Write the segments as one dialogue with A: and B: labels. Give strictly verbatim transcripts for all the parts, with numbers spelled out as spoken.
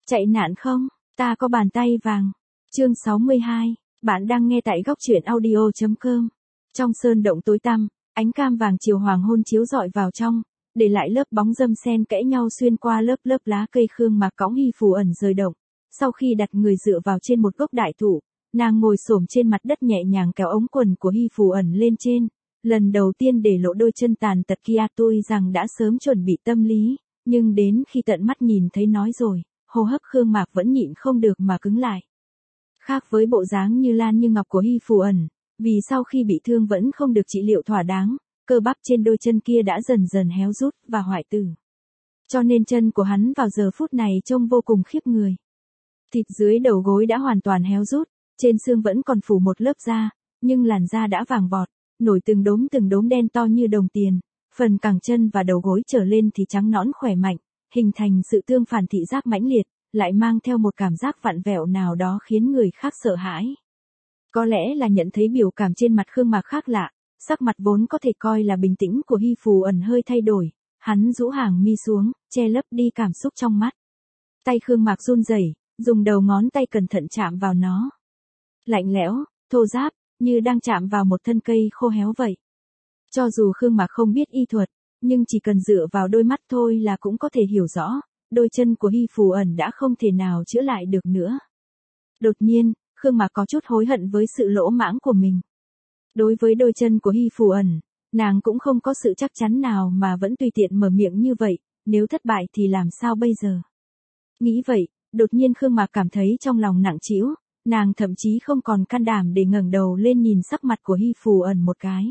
A: Chạy nạn không? Ta có bàn tay vàng. Chương sáu mươi hai, bạn đang nghe tại góc truyện audio chấm com. Trong sơn động tối tăm, ánh cam vàng chiều hoàng hôn chiếu rọi vào trong, để lại lớp bóng râm xen kẽ nhau xuyên qua lớp lớp lá cây khương mạc cõng Hy Phù Ẩn rời động. Sau khi đặt người dựa vào trên một gốc đại thụ, nàng ngồi xổm trên mặt đất nhẹ nhàng kéo ống quần của Hy Phù Ẩn lên trên. Lần đầu tiên để lộ đôi chân tàn tật kia tôi rằng đã sớm chuẩn bị tâm lý, nhưng đến khi tận mắt nhìn thấy nói rồi, hô hấp khương mạc vẫn nhịn không được mà cứng lại. Khác với bộ dáng như lan như ngọc của Hy Phù Ẩn, vì sau khi bị thương vẫn không được trị liệu thỏa đáng, cơ bắp trên đôi chân kia đã dần dần héo rút và hoại tử. Cho nên chân của hắn vào giờ phút này trông vô cùng khiếp người. Thịt dưới đầu gối đã hoàn toàn héo rút, trên xương vẫn còn phủ một lớp da, nhưng làn da đã vàng vọt, nổi từng đốm từng đốm đen to như đồng tiền, phần cẳng chân và đầu gối trở lên thì trắng nõn khỏe mạnh, hình thành sự tương phản thị giác mãnh liệt, lại mang theo một cảm giác vặn vẹo nào đó khiến người khác sợ hãi. Có lẽ là nhận thấy biểu cảm trên mặt khương mạc khác lạ, sắc mặt vốn có thể coi là bình tĩnh của Hy Phù Ẩn hơi thay đổi, hắn rũ hàng mi xuống, che lấp đi cảm xúc trong mắt. Tay khương mạc run rẩy, dùng đầu ngón tay cẩn thận chạm vào nó. Lạnh lẽo, thô ráp, như đang chạm vào một thân cây khô héo vậy. Cho dù khương mạc không biết y thuật, nhưng chỉ cần dựa vào đôi mắt thôi là cũng có thể hiểu rõ, đôi chân của Hy Phù Ẩn đã không thể nào chữa lại được nữa. Đột nhiên, khương mạc có chút hối hận với sự lỗ mãng của mình. Đối với đôi chân của Hy Phù Ẩn, nàng cũng không có sự chắc chắn nào mà vẫn tùy tiện mở miệng như vậy, nếu thất bại thì làm sao bây giờ? Nghĩ vậy, đột nhiên khương mạc cảm thấy trong lòng nặng trĩu, nàng thậm chí không còn can đảm để ngẩng đầu lên nhìn sắc mặt của Hy Phù Ẩn một cái.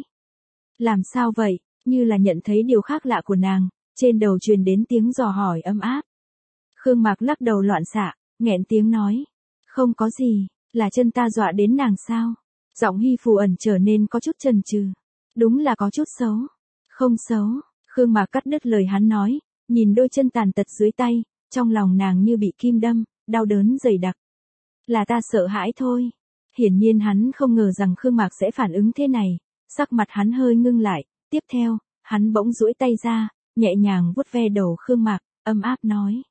A: Làm sao vậy? Như là nhận thấy điều khác lạ của nàng, trên đầu truyền đến tiếng dò hỏi ấm áp. Khương mạc lắc đầu loạn xạ, nghẹn tiếng nói. Không có gì, là chân ta dọa đến nàng sao? Giọng Hy Phù Ẩn trở nên có chút chần chừ. Đúng là có chút xấu. Không xấu, Khương mạc cắt đứt lời hắn nói, nhìn đôi chân tàn tật dưới tay, trong lòng nàng như bị kim đâm, đau đớn dày đặc. Là ta sợ hãi thôi. Hiển nhiên hắn không ngờ rằng Khương mạc sẽ phản ứng thế này, sắc mặt hắn hơi ngưng lại, tiếp theo, hắn bỗng duỗi tay ra, nhẹ nhàng vuốt ve đầu Khương mạc, ấm áp nói.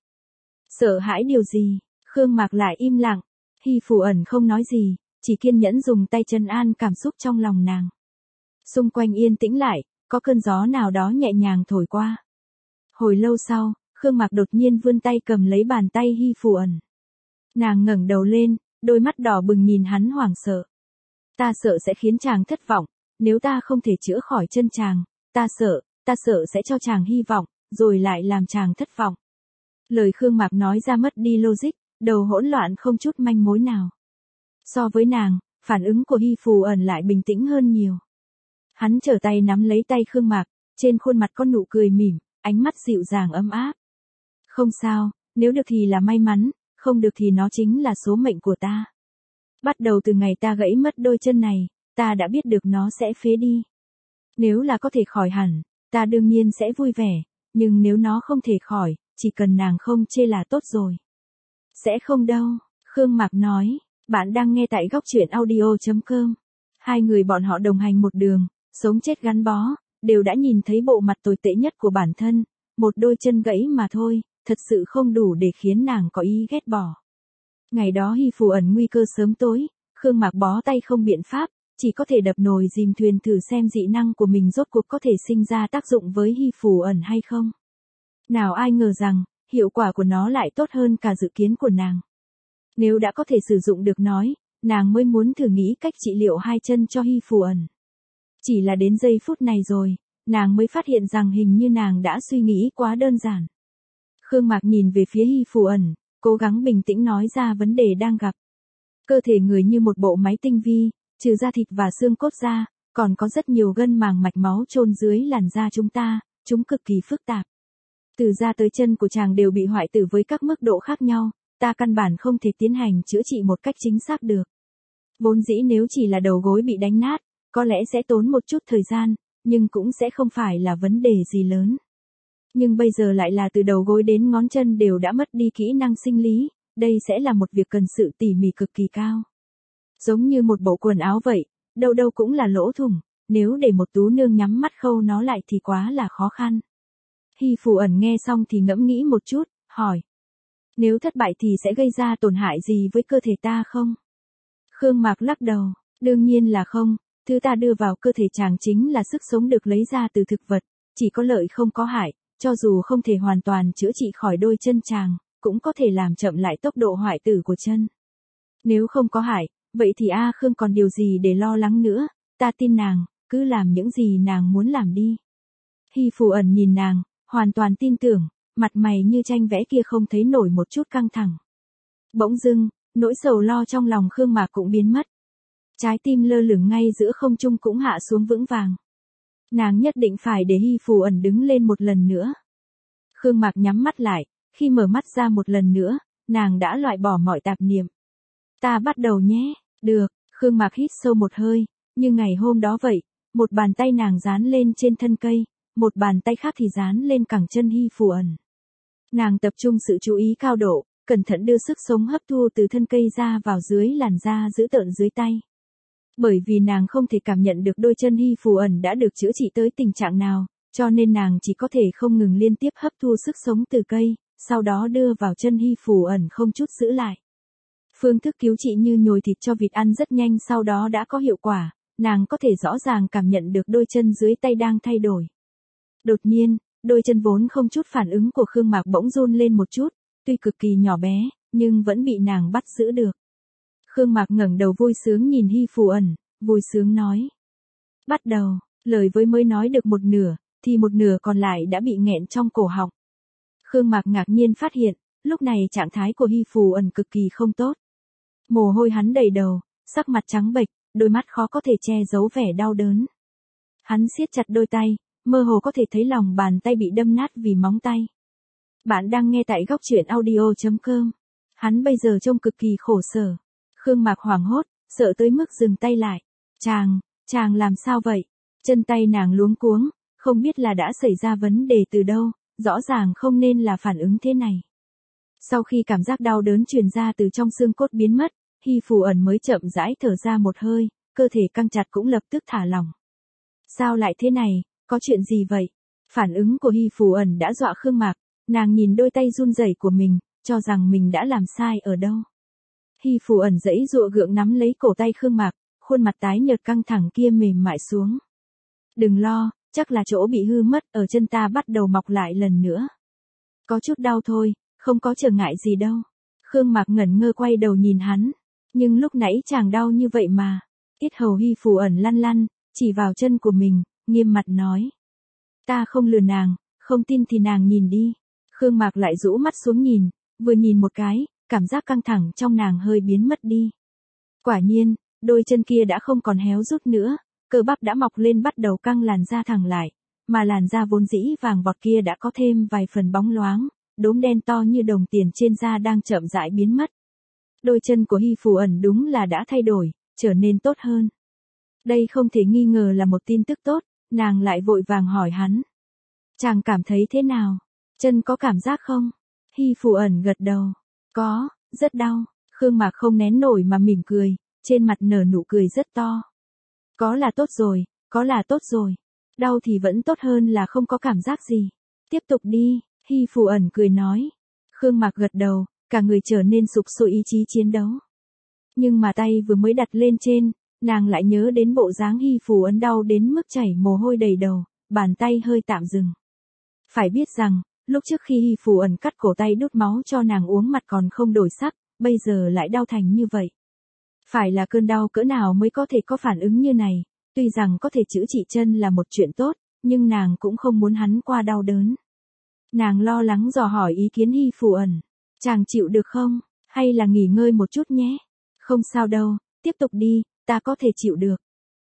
A: Sợ hãi điều gì? Khương mạc lại im lặng, Hy Phù Ẩn không nói gì, chỉ kiên nhẫn dùng tay trấn an cảm xúc trong lòng nàng. Xung quanh yên tĩnh lại, có cơn gió nào đó nhẹ nhàng thổi qua. Hồi lâu sau, Khương mạc đột nhiên vươn tay cầm lấy bàn tay Hy Phù Ẩn. Nàng ngẩng đầu lên, đôi mắt đỏ bừng nhìn hắn hoảng sợ. Ta sợ sẽ khiến chàng thất vọng, nếu ta không thể chữa khỏi chân chàng, ta sợ, ta sợ sẽ cho chàng hy vọng, rồi lại làm chàng thất vọng. Lời Khương mạc nói ra mất đi logic, đầu hỗn loạn không chút manh mối nào. So với nàng, phản ứng của Hy Phù Ẩn lại bình tĩnh hơn nhiều. Hắn trở tay nắm lấy tay Khương mạc, trên khuôn mặt có nụ cười mỉm, ánh mắt dịu dàng ấm áp. Không sao, nếu được thì là may mắn, không được thì nó chính là số mệnh của ta. Bắt đầu từ ngày ta gãy mất đôi chân này, ta đã biết được nó sẽ phế đi. Nếu là có thể khỏi hẳn, ta đương nhiên sẽ vui vẻ, nhưng nếu nó không thể khỏi, chỉ cần nàng không chê là tốt rồi. Sẽ không đâu, Khương mạc nói, bạn đang nghe tại góc truyện audio chấm com. Hai người bọn họ đồng hành một đường, sống chết gắn bó, đều đã nhìn thấy bộ mặt tồi tệ nhất của bản thân, một đôi chân gãy mà thôi, thật sự không đủ để khiến nàng có ý ghét bỏ. Ngày đó Hy Phù Ẩn nguy cơ sớm tối, Khương mạc bó tay không biện pháp, chỉ có thể đập nồi dìm thuyền thử xem dị năng của mình rốt cuộc có thể sinh ra tác dụng với Hy Phù Ẩn hay không. Nào ai ngờ rằng, hiệu quả của nó lại tốt hơn cả dự kiến của nàng. Nếu đã có thể sử dụng được nói, nàng mới muốn thử nghĩ cách trị liệu hai chân cho Hy Phù Ẩn. Chỉ là đến giây phút này rồi, nàng mới phát hiện rằng hình như nàng đã suy nghĩ quá đơn giản. Khương mạc nhìn về phía Hy Phù Ẩn, cố gắng bình tĩnh nói ra vấn đề đang gặp. Cơ thể người như một bộ máy tinh vi, trừ da thịt và xương cốt ra, còn có rất nhiều gân màng mạch máu chôn dưới làn da chúng ta, chúng cực kỳ phức tạp. Từ da tới chân của chàng đều bị hoại tử với các mức độ khác nhau, ta căn bản không thể tiến hành chữa trị một cách chính xác được. Vốn dĩ nếu chỉ là đầu gối bị đánh nát, có lẽ sẽ tốn một chút thời gian, nhưng cũng sẽ không phải là vấn đề gì lớn. Nhưng bây giờ lại là từ đầu gối đến ngón chân đều đã mất đi kỹ năng sinh lý, đây sẽ là một việc cần sự tỉ mỉ cực kỳ cao. Giống như một bộ quần áo vậy, đâu đâu cũng là lỗ thủng, nếu để một tú nương nhắm mắt khâu nó lại thì quá là khó khăn. Hy Phù Ẩn nghe xong thì ngẫm nghĩ một chút, hỏi. Nếu thất bại thì sẽ gây ra tổn hại gì với cơ thể ta không? Khương Mạc lắc đầu, đương nhiên là không, thứ ta đưa vào cơ thể chàng chính là sức sống được lấy ra từ thực vật, chỉ có lợi không có hại, cho dù không thể hoàn toàn chữa trị khỏi đôi chân chàng, cũng có thể làm chậm lại tốc độ hoại tử của chân. Nếu không có hại, vậy thì A Khương còn điều gì để lo lắng nữa, ta tin nàng, cứ làm những gì nàng muốn làm đi. Hy Phù ẩn nhìn nàng, hoàn toàn tin tưởng, mặt mày như tranh vẽ kia không thấy nổi một chút căng thẳng. Bỗng dưng, nỗi sầu lo trong lòng Khương Mạc cũng biến mất. Trái tim lơ lửng ngay giữa không trung cũng hạ xuống vững vàng. Nàng nhất định phải để Hy Phù ẩn đứng lên một lần nữa. Khương Mạc nhắm mắt lại, khi mở mắt ra một lần nữa, nàng đã loại bỏ mọi tạp niệm. Ta bắt đầu nhé, được, Khương Mạc hít sâu một hơi, như ngày hôm đó vậy, một bàn tay nàng dán lên trên thân cây, một bàn tay khác thì dán lên cẳng chân Hy Phù ẩn. Nàng tập trung sự chú ý cao độ, cẩn thận đưa sức sống hấp thu từ thân cây ra vào dưới làn da giữ tợn dưới tay. Bởi vì nàng không thể cảm nhận được đôi chân Hy Phù ẩn đã được chữa trị tới tình trạng nào, cho nên nàng chỉ có thể không ngừng liên tiếp hấp thu sức sống từ cây, sau đó đưa vào chân Hy Phù ẩn không chút giữ lại. Phương thức cứu trị như nhồi thịt cho vịt ăn rất nhanh, sau đó đã có hiệu quả, nàng có thể rõ ràng cảm nhận được đôi chân dưới tay đang thay đổi. Đột nhiên, đôi chân vốn không chút phản ứng của Khương Mạc bỗng run lên một chút, tuy cực kỳ nhỏ bé, nhưng vẫn bị nàng bắt giữ được. Khương Mạc ngẩng đầu vui sướng nhìn Hy Phù ẩn, vui sướng nói. Bắt đầu, lời với mới nói được một nửa, thì một nửa còn lại đã bị nghẹn trong cổ họng. Khương Mạc ngạc nhiên phát hiện, lúc này trạng thái của Hy Phù ẩn cực kỳ không tốt. Mồ hôi hắn đầy đầu, sắc mặt trắng bệch, đôi mắt khó có thể che giấu vẻ đau đớn. Hắn siết chặt đôi tay, mơ hồ có thể thấy lòng bàn tay bị đâm nát vì móng tay. Bạn đang nghe tại góc truyện audio chấm com. Hắn bây giờ trông cực kỳ khổ sở. Khương Mạc hoảng hốt, sợ tới mức dừng tay lại. Chàng, chàng làm sao vậy? Chân tay nàng luống cuống, không biết là đã xảy ra vấn đề từ đâu, rõ ràng không nên là phản ứng thế này. Sau khi cảm giác đau đớn truyền ra từ trong xương cốt biến mất, Hy Phù ẩn mới chậm rãi thở ra một hơi, cơ thể căng chặt cũng lập tức thả lỏng. Sao lại thế này, có chuyện gì vậy? Phản ứng của Hy Phù ẩn đã dọa Khương Mạc, nàng nhìn đôi tay run rẩy của mình, cho rằng mình đã làm sai ở đâu. Hy Phù ẩn giãy giụa gượng nắm lấy cổ tay Khương Mạc, khuôn mặt tái nhợt căng thẳng kia mềm mại xuống. Đừng lo, chắc là chỗ bị hư mất ở chân ta bắt đầu mọc lại lần nữa. Có chút đau thôi, không có trở ngại gì đâu. Khương Mạc ngẩn ngơ quay đầu nhìn hắn, nhưng lúc nãy chàng đau như vậy mà. Yết hầu Hy Phù ẩn lăn lăn, chỉ vào chân của mình, nghiêm mặt nói. Ta không lừa nàng, không tin thì nàng nhìn đi. Khương Mạc lại rũ mắt xuống nhìn, vừa nhìn một cái, cảm giác căng thẳng trong nàng hơi biến mất đi. Quả nhiên, đôi chân kia đã không còn héo rút nữa, cơ bắp đã mọc lên bắt đầu căng làn da thẳng lại, mà làn da vốn dĩ vàng vọt kia đã có thêm vài phần bóng loáng, đốm đen to như đồng tiền trên da đang chậm rãi biến mất. Đôi chân của Hy Phù ẩn đúng là đã thay đổi, trở nên tốt hơn. Đây không thể nghi ngờ là một tin tức tốt, nàng lại vội vàng hỏi hắn. Chàng cảm thấy thế nào? Chân có cảm giác không? Hy Phù ẩn gật đầu. Có, rất đau. Khương Mạc không nén nổi mà mỉm cười, trên mặt nở nụ cười rất to. Có là tốt rồi, có là tốt rồi. Đau thì vẫn tốt hơn là không có cảm giác gì. Tiếp tục đi, Hy Phù ẩn cười nói. Khương Mạc gật đầu, cả người trở nên sục sôi ý chí chiến đấu. Nhưng mà tay vừa mới đặt lên trên, nàng lại nhớ đến bộ dáng Hy Phù ẩn đau đến mức chảy mồ hôi đầy đầu, bàn tay hơi tạm dừng. Phải biết rằng, lúc trước khi Hy Phù ẩn cắt cổ tay đút máu cho nàng uống mặt còn không đổi sắc, bây giờ lại đau thành như vậy. Phải là cơn đau cỡ nào mới có thể có phản ứng như này, tuy rằng có thể chữa trị chân là một chuyện tốt, nhưng nàng cũng không muốn hắn qua đau đớn. Nàng lo lắng dò hỏi ý kiến Hy Phù ẩn. Chàng chịu được không? Hay là nghỉ ngơi một chút nhé? Không sao đâu, tiếp tục đi, ta có thể chịu được.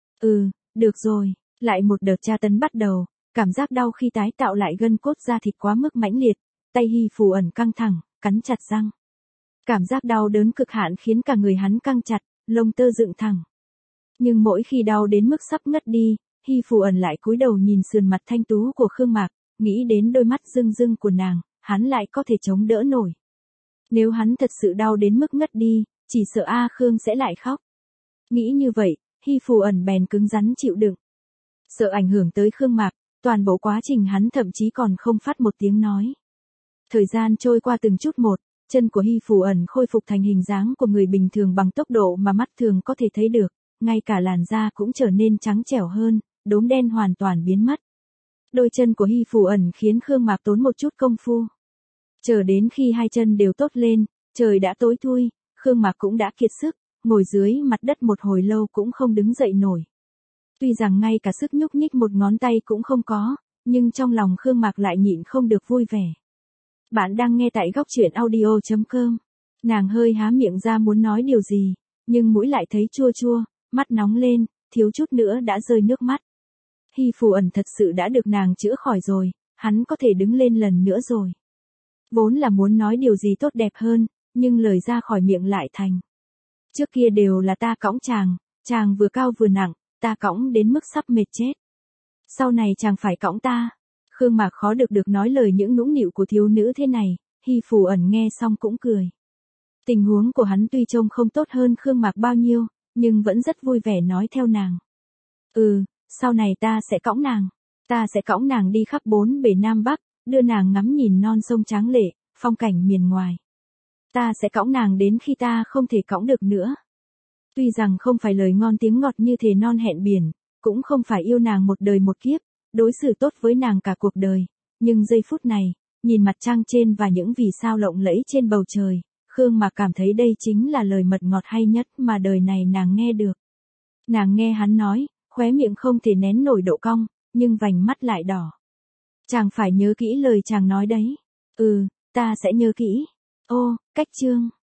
A: Ừ, được rồi, lại một đợt tra tấn bắt đầu, cảm giác đau khi tái tạo lại gân cốt da thịt quá mức mãnh liệt, tay Hy Phù ẩn căng thẳng, cắn chặt răng. Cảm giác đau đớn cực hạn khiến cả người hắn căng chặt, lông tơ dựng thẳng. Nhưng mỗi khi đau đến mức sắp ngất đi, Hy Phù ẩn lại cúi đầu nhìn sườn mặt thanh tú của Khương Mạc, nghĩ đến đôi mắt rưng rưng của nàng, hắn lại có thể chống đỡ nổi. Nếu hắn thật sự đau đến mức ngất đi, chỉ sợ A Khương sẽ lại khóc. Nghĩ như vậy, Hy Phù ẩn bèn cứng rắn chịu đựng. Sợ ảnh hưởng tới Khương Mạc, toàn bộ quá trình hắn thậm chí còn không phát một tiếng nói. Thời gian trôi qua từng chút một, chân của Hy Phù Ẩn khôi phục thành hình dáng của người bình thường bằng tốc độ mà mắt thường có thể thấy được, ngay cả làn da cũng trở nên trắng trẻo hơn, đốm đen hoàn toàn biến mất. Đôi chân của Hy Phù Ẩn khiến Khương Mạc tốn một chút công phu. Chờ đến khi hai chân đều tốt lên, trời đã tối thui, Khương Mạc cũng đã kiệt sức, ngồi dưới mặt đất một hồi lâu cũng không đứng dậy nổi. Tuy rằng ngay cả sức nhúc nhích một ngón tay cũng không có, nhưng trong lòng Khương Mạc lại nhịn không được vui vẻ. Bạn đang nghe tại góc truyện audio chấm com. Nàng hơi há miệng ra muốn nói điều gì, nhưng mũi lại thấy chua chua, mắt nóng lên, thiếu chút nữa đã rơi nước mắt. Hy Phù Ẩn thật sự đã được nàng chữa khỏi rồi, hắn có thể đứng lên lần nữa rồi. Vốn là muốn nói điều gì tốt đẹp hơn, nhưng lời ra khỏi miệng lại thành. Trước kia đều là ta cõng chàng, chàng vừa cao vừa nặng, ta cõng đến mức sắp mệt chết. Sau này chàng phải cõng ta. Khương Mạc khó được được nói lời những nũng nịu của thiếu nữ thế này, Hy Phù Ẩn nghe xong cũng cười. Tình huống của hắn tuy trông không tốt hơn Khương Mạc bao nhiêu, nhưng vẫn rất vui vẻ nói theo nàng. Ừ, sau này ta sẽ cõng nàng. Ta sẽ cõng nàng đi khắp bốn bể Nam Bắc, đưa nàng ngắm nhìn non sông tráng lệ, phong cảnh miền ngoài. Ta sẽ cõng nàng đến khi ta không thể cõng được nữa. Tuy rằng không phải lời ngon tiếng ngọt như thề non hẹn biển, cũng không phải yêu nàng một đời một kiếp, đối xử tốt với nàng cả cuộc đời, nhưng giây phút này, nhìn mặt trăng trên và những vì sao lộng lẫy trên bầu trời, Khương Mạc cảm thấy đây chính là lời mật ngọt hay nhất mà đời này nàng nghe được. Nàng nghe hắn nói, khóe miệng không thể nén nổi độ cong, nhưng vành mắt lại đỏ. Chàng phải nhớ kỹ lời chàng nói đấy. Ừ, ta sẽ nhớ kỹ. Ô, cách chương.